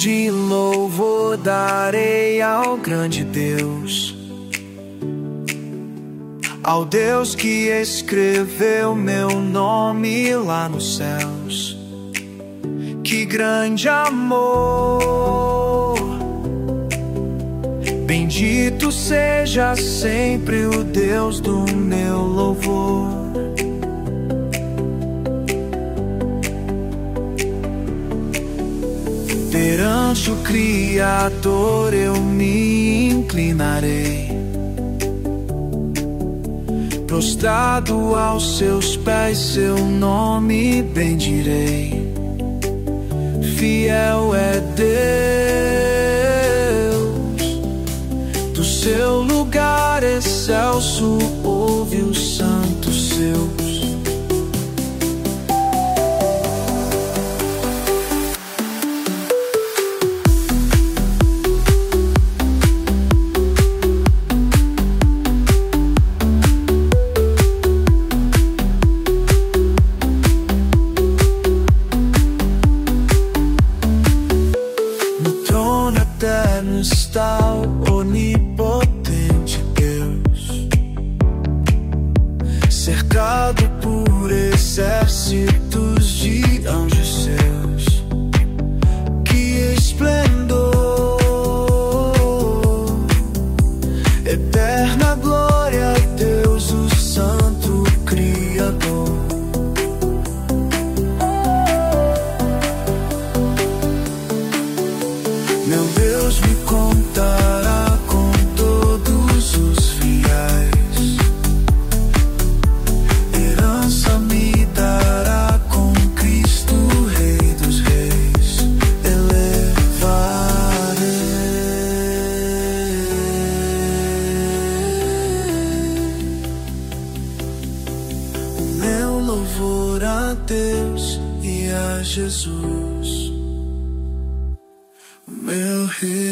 de louvor darei ao grande Deus, ao Deus que escreveu meu nome lá nos céus. Que grande amor! Bendito seja sempre o Deus do meu louvor. Perante o Criador eu me inclinarei, prostrado aos seus pés seu nome bendirei. Fiel é Deus, do seu lugar excelso ouve os santos seus. Está o onipotente Deus, cercado por exércitos de anjos seus. Que esplendor, eterna glória a Deus, o Santo Criador. Meu Deus me contará com todos os fiéis, herança me dará com Cristo, Rei dos Reis. Elevarei o meu louvor a Deus e a Jesus, meu Rei.